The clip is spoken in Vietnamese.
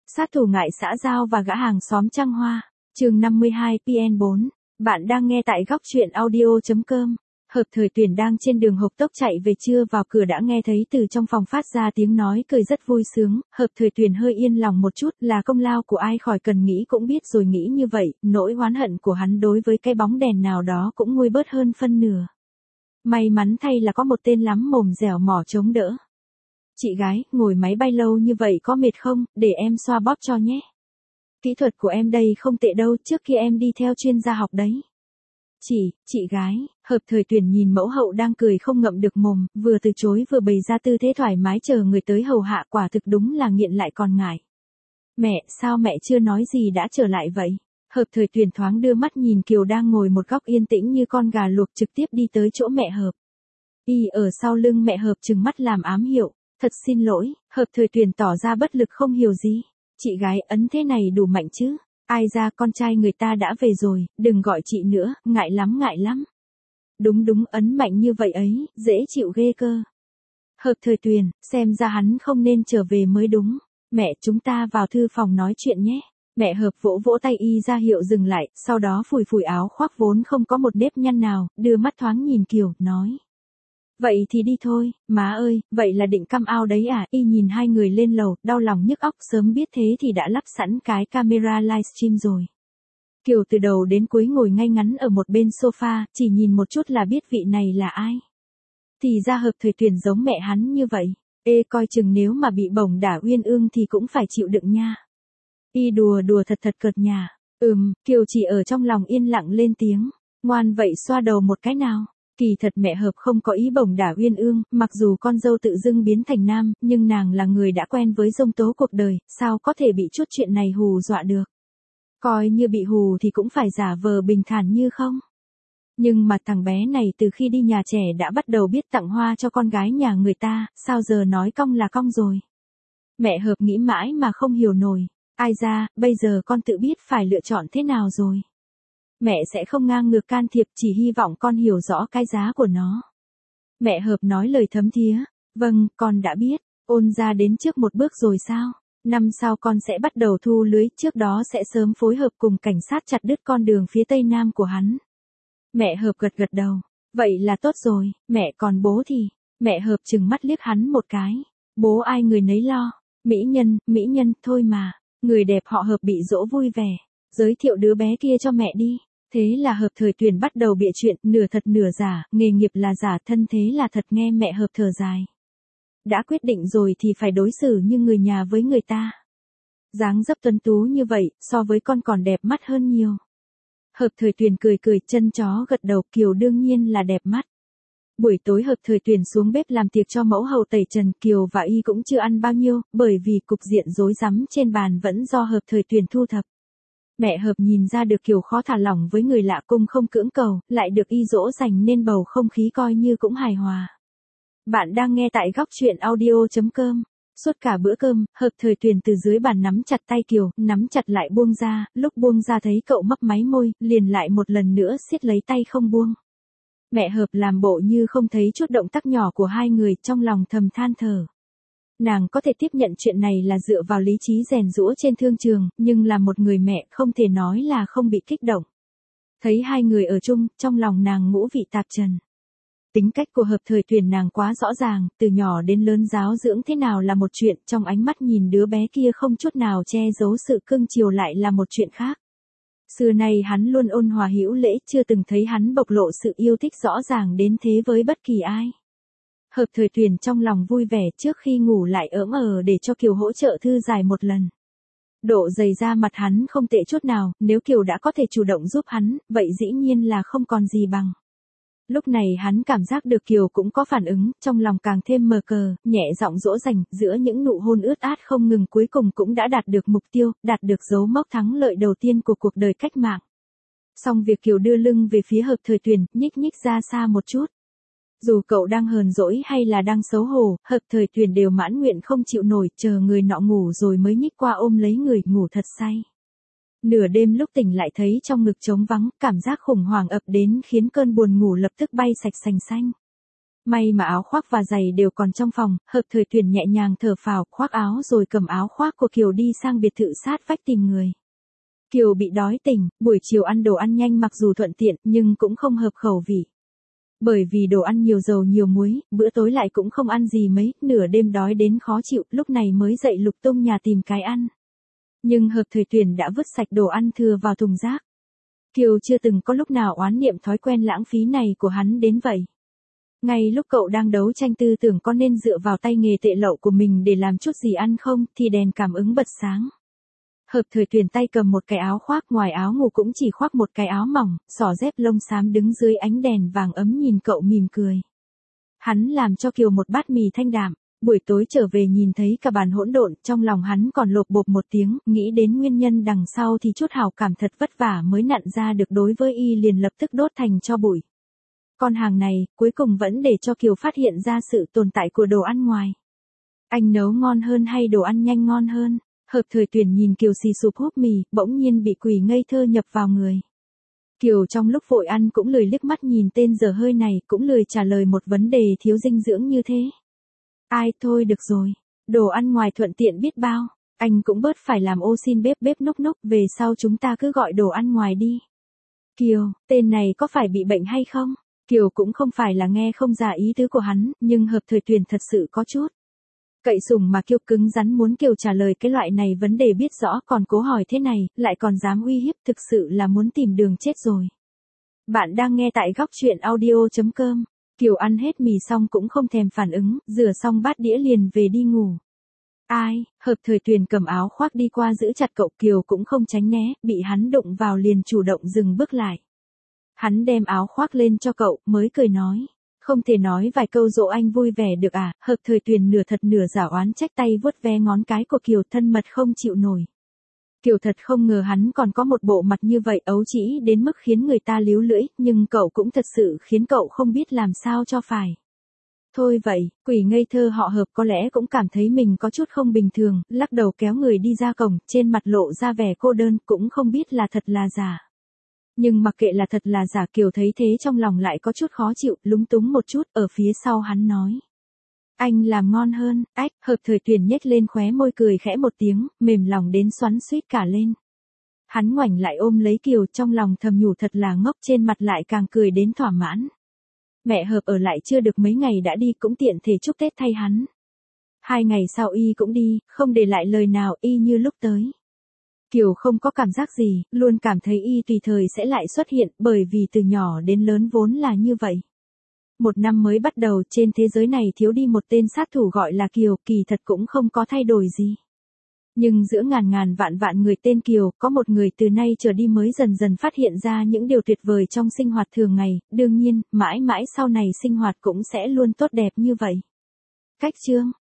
Sát thủ ngại xã giao và gã hàng xóm trăng hoa. Chương 52 PN4. Bạn đang nghe tại góc truyện audio.com. Hợp thời tuyển đang trên đường hộc tốc chạy về, chưa vào cửa đã nghe thấy từ trong phòng phát ra tiếng nói cười rất vui sướng. Hợp thời tuyển hơi yên lòng một chút, là công lao của ai khỏi cần nghĩ cũng biết rồi. Nghĩ như vậy, nỗi oán hận của hắn đối với cái bóng đèn nào đó cũng nguôi bớt hơn phân nửa. May mắn thay là có một tên lắm mồm dẻo mỏ chống đỡ. Chị gái, ngồi máy bay lâu như vậy có mệt không, để em xoa bóp cho nhé. Kỹ thuật của em đây không tệ đâu, trước kia em đi theo chuyên gia học đấy. Chị gái, hợp thời tuyển nhìn mẫu hậu đang cười không ngậm được mồm, vừa từ chối vừa bày ra tư thế thoải mái chờ người tới hầu hạ, quả thực đúng là nghiện lại còn ngại. Mẹ, sao mẹ chưa nói gì đã trở lại vậy? Hợp thời tuyển thoáng đưa mắt nhìn Kiều đang ngồi một góc yên tĩnh như con gà luộc, trực tiếp đi tới chỗ mẹ Hợp. Y ở sau lưng mẹ Hợp trừng mắt làm ám hiệu. Thật xin lỗi, hợp thời tuyển tỏ ra bất lực không hiểu gì. Chị gái, ấn thế này đủ mạnh chứ? Ai ra, con trai người ta đã về rồi, đừng gọi chị nữa, ngại lắm. Đúng, ấn mạnh như vậy ấy, dễ chịu ghê cơ. Hợp thời tuyển, xem ra hắn không nên trở về mới đúng. Mẹ, chúng ta vào thư phòng nói chuyện nhé. Mẹ Hợp vỗ vỗ tay y ra hiệu dừng lại, sau đó phủi áo khoác vốn không có một nếp nhăn nào, đưa mắt thoáng nhìn Kiều, nói. Vậy thì đi thôi, má ơi, vậy là định căm ao đấy à? Y nhìn hai người lên lầu, đau lòng nhức óc, sớm biết thế thì đã lắp sẵn cái camera livestream rồi. Kiều từ đầu đến cuối ngồi ngay ngắn ở một bên sofa, chỉ nhìn một chút là biết vị này là ai. Thì ra hợp thời tuyển giống mẹ hắn như vậy. Ê, coi chừng nếu mà bị bổng đả uyên ương thì cũng phải chịu đựng nha. Y đùa thật cợt nhà. Kiều chỉ ở trong lòng yên lặng lên tiếng. Ngoan vậy xoa đầu một cái nào. Kỳ thật mẹ Hợp không có ý bổng đả uyên ương, mặc dù con dâu tự dưng biến thành nam, nhưng nàng là người đã quen với giông tố cuộc đời, sao có thể bị chút chuyện này hù dọa được. Coi như bị hù thì cũng phải giả vờ bình thản như không. Nhưng mà thằng bé này từ khi đi nhà trẻ đã bắt đầu biết tặng hoa cho con gái nhà người ta, sao giờ nói cong là cong rồi. Mẹ Hợp nghĩ mãi mà không hiểu nổi. Ai ra, bây giờ con tự biết phải lựa chọn thế nào rồi. Mẹ sẽ không ngang ngược can thiệp, chỉ hy vọng con hiểu rõ cái giá của nó. Mẹ Hợp nói lời thấm thía. Vâng, con đã biết. Ôn ra đến trước một bước rồi sao? Năm sau con sẽ bắt đầu thu lưới, trước đó sẽ sớm phối hợp cùng cảnh sát chặt đứt con đường phía tây nam của hắn. Mẹ Hợp gật đầu. Vậy là tốt rồi, mẹ còn bố thì? Mẹ Hợp trừng mắt liếc hắn một cái. Bố ai người nấy lo. Mỹ nhân, thôi mà. Người đẹp họ Hợp bị dỗ vui vẻ. Giới thiệu đứa bé kia cho mẹ đi. Thế là hợp thời tuyển bắt đầu bịa chuyện, nửa thật nửa giả, nghề nghiệp là giả, thân thế là thật. Nghe mẹ Hợp thở dài. Đã quyết định rồi thì phải đối xử như người nhà với người ta. Dáng dấp tuấn tú như vậy, so với con còn đẹp mắt hơn nhiều. Hợp thời tuyển cười chân chó gật đầu. Kiều đương nhiên là đẹp mắt. Buổi tối hợp thời tuyển xuống bếp làm tiệc cho mẫu hậu tẩy trần. Kiều và Y cũng chưa ăn bao nhiêu, bởi vì cục diện rối rắm trên bàn vẫn do hợp thời tuyển thu thập. Mẹ Hợp nhìn ra được Kiều khó thả lỏng với người lạ, cung không cưỡng cầu, lại được Y dỗ dành nên bầu không khí coi như cũng hài hòa. Bạn đang nghe tại góc truyện audio.com. Suốt cả bữa cơm, hợp thời tuyển từ dưới bàn nắm chặt tay Kiều, nắm chặt lại buông ra, lúc buông ra thấy cậu mấp máy môi, liền lại một lần nữa siết lấy tay không buông. Mẹ Hợp làm bộ như không thấy chút động tác nhỏ của hai người, trong lòng thầm than thở. Nàng có thể tiếp nhận chuyện này là dựa vào lý trí rèn giũa trên thương trường, nhưng là một người mẹ không thể nói là không bị kích động. Thấy hai người ở chung, trong lòng nàng ngũ vị tạp trần. Tính cách của hợp thời tuyển nàng quá rõ ràng, từ nhỏ đến lớn giáo dưỡng thế nào là một chuyện, trong ánh mắt nhìn đứa bé kia không chút nào che giấu sự cưng chiều lại là một chuyện khác. Xưa nay hắn luôn ôn hòa hữu lễ, chưa từng thấy hắn bộc lộ sự yêu thích rõ ràng đến thế với bất kỳ ai. Hợp thời tuyển trong lòng vui vẻ, trước khi ngủ lại ỡm để cho Kiều hỗ trợ thư giải một lần. Độ dày da mặt hắn không tệ chút nào, nếu Kiều đã có thể chủ động giúp hắn, vậy dĩ nhiên là không còn gì bằng. Lúc này hắn cảm giác được Kiều cũng có phản ứng, trong lòng càng thêm mờ cờ, nhẹ giọng dỗ dành, giữa những nụ hôn ướt át không ngừng cuối cùng cũng đã đạt được mục tiêu, đạt được dấu mốc thắng lợi đầu tiên của cuộc đời cách mạng. Xong việc Kiều đưa lưng về phía hợp thời tuyển, nhích ra xa một chút. Dù cậu đang hờn dỗi hay là đang xấu hổ, hợp thời tuyển đều mãn nguyện không chịu nổi, chờ người nọ ngủ rồi mới nhích qua ôm lấy người, ngủ thật say. Nửa đêm lúc tỉnh lại thấy trong ngực trống vắng, cảm giác khủng hoảng ập đến khiến cơn buồn ngủ lập tức bay sạch sành xanh. May mà áo khoác và giày đều còn trong phòng, Hợp Thời Tuyền nhẹ nhàng thở phào, khoác áo rồi cầm áo khoác của Kiều đi sang biệt thự sát vách tìm người. Kiều bị đói tỉnh, buổi chiều ăn đồ ăn nhanh mặc dù thuận tiện nhưng cũng không hợp khẩu vị. Bởi vì đồ ăn nhiều dầu nhiều muối, bữa tối lại cũng không ăn gì mấy, nửa đêm đói đến khó chịu, lúc này mới dậy lục tung nhà tìm cái ăn. Nhưng Hợp Thời Tuyền đã vứt sạch đồ ăn thừa vào thùng rác. Kiều chưa từng có lúc nào oán niệm thói quen lãng phí này của hắn đến vậy. Ngay lúc cậu đang đấu tranh tư tưởng có nên dựa vào tay nghề tệ lậu của mình để làm chút gì ăn không, thì đèn cảm ứng bật sáng. Hợp Thời Tuyền tay cầm một cái áo khoác, ngoài áo ngủ cũng chỉ khoác một cái áo mỏng, xỏ dép lông xám đứng dưới ánh đèn vàng ấm nhìn cậu mỉm cười. Hắn làm cho Kiều một bát mì thanh đạm, buổi tối trở về nhìn thấy cả bàn hỗn độn, trong lòng hắn còn lộp bộp một tiếng, nghĩ đến nguyên nhân đằng sau thì chút hào cảm thật vất vả mới nặn ra được đối với y liền lập tức đốt thành tro bụi. Con hàng này, cuối cùng vẫn để cho Kiều phát hiện ra sự tồn tại của đồ ăn ngoài. Anh nấu ngon hơn hay đồ ăn nhanh ngon hơn? Hợp Thời Tuyền nhìn Kiều xì sụp húp mì, bỗng nhiên bị quỷ ngây thơ nhập vào người. Kiều trong lúc vội ăn cũng lười liếc mắt nhìn tên dở hơi này, cũng lười trả lời một vấn đề thiếu dinh dưỡng như thế. Ai thôi được rồi, đồ ăn ngoài thuận tiện biết bao, anh cũng bớt phải làm ô xin bếp núc núc, về sau chúng ta cứ gọi đồ ăn ngoài đi. Kiều, tên này có phải bị bệnh hay không? Kiều cũng không phải là nghe không ra ý tứ của hắn, nhưng Hợp Thời Tuyền thật sự có chút cậy sủng mà Kiều cứng rắn muốn Kiều trả lời cái loại này vấn đề biết rõ còn cố hỏi thế này, lại còn dám uy hiếp, thực sự là muốn tìm đường chết rồi. Bạn đang nghe tại góc truyện audio.com. Kiều ăn hết mì xong cũng không thèm phản ứng, rửa xong bát đĩa liền về đi ngủ. Ai, Hợp Thời Tuyền cầm áo khoác đi qua giữ chặt cậu, Kiều cũng không tránh né, bị hắn đụng vào liền chủ động dừng bước lại. Hắn đem áo khoác lên cho cậu, mới cười nói. Không thể nói vài câu dỗ anh vui vẻ được à? Hợp Thời Tuyền nửa thật nửa giả oán trách, tay vuốt ve ngón cái của Kiều, thân mật không chịu nổi. Kiều thật không ngờ hắn còn có một bộ mặt như vậy, ấu trĩ đến mức khiến người ta líu lưỡi, nhưng cậu cũng thật sự khiến cậu không biết làm sao cho phải. Thôi vậy, quỷ ngây thơ họ Hợp có lẽ cũng cảm thấy mình có chút không bình thường, lắc đầu kéo người đi ra cổng, trên mặt lộ ra vẻ cô đơn, cũng không biết là thật là giả. Nhưng mặc kệ là thật là giả, Kiều thấy thế trong lòng lại có chút khó chịu, lúng túng một chút, ở phía sau hắn nói. Anh làm ngon hơn, ách, Hợp Thời Tuyền nhếch lên khóe môi cười khẽ một tiếng, mềm lòng đến xoắn xuýt cả lên. Hắn ngoảnh lại ôm lấy Kiều, trong lòng thầm nhủ thật là ngốc, trên mặt lại càng cười đến thỏa mãn. Mẹ Hợp ở lại chưa được mấy ngày đã đi, cũng tiện thể chúc Tết thay hắn. 2 ngày sau y cũng đi, không để lại lời nào, y như lúc tới. Kiều không có cảm giác gì, luôn cảm thấy y tùy thời sẽ lại xuất hiện, bởi vì từ nhỏ đến lớn vốn là như vậy. Một năm mới bắt đầu, trên thế giới này thiếu đi một tên sát thủ gọi là Kiều, kỳ thật cũng không có thay đổi gì. Nhưng giữa ngàn ngàn vạn vạn người tên Kiều, có một người từ nay trở đi mới dần dần phát hiện ra những điều tuyệt vời trong sinh hoạt thường ngày, đương nhiên, mãi mãi sau này sinh hoạt cũng sẽ luôn tốt đẹp như vậy. Cách chương